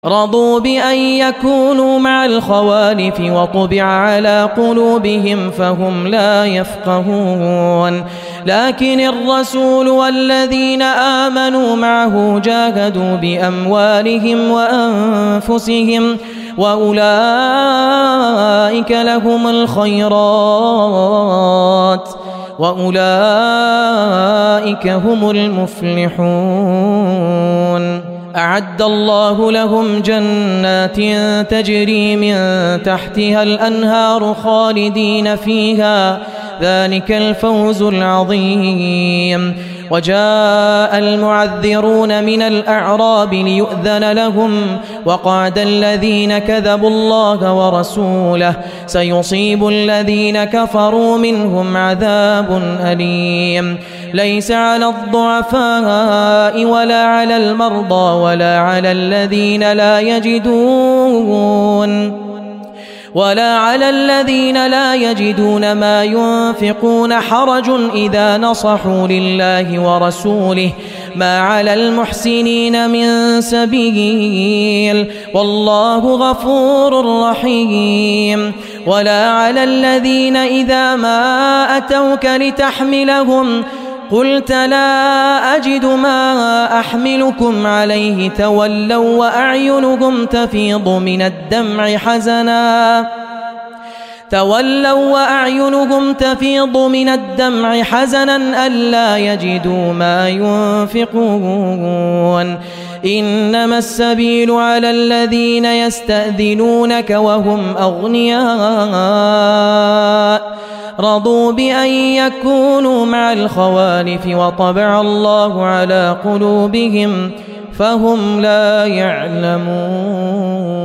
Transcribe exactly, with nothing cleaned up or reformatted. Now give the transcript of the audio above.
رضوا بأن يكونوا مع الخوالف وطبع على قلوبهم فهم لا يفقهون لكن الرسول والذين آمنوا معه جاهدوا بأموالهم وأنفسهم وأولئك لهم الخيرات وأولئك هم المفلحون أعد الله لهم جنات تجري من تحتها الأنهار خالدين فيها ذلك الفوز العظيم وجاء المعذرون من الأعراب ليؤذن لهم وقعد الذين كذبوا الله ورسوله سيصيب الذين كفروا منهم عذاب أليم ليس على الضعفاء ولا على المرضى ولا على الذين لا يجدون ولا على الذين لا يجدون ما ينفقون حرج إذا نصحوا لله ورسوله ما على المحسنين من سبيل والله غفور رحيم ولا على الذين إذا ما أتوك لتحملهم قلت لا أجد ما أحملكم عليه تولوا وأعينهم تفيض من الدمع حزنا تولوا وأعينهم تفيض من الدمع حزنا ألا يجدوا ما ينفقون إنما السبيل على الذين يستأذنونك وهم أغنياء رضوا بأن يكونوا مع الخوالف وطبع الله على قلوبهم فهم لا يعلمون.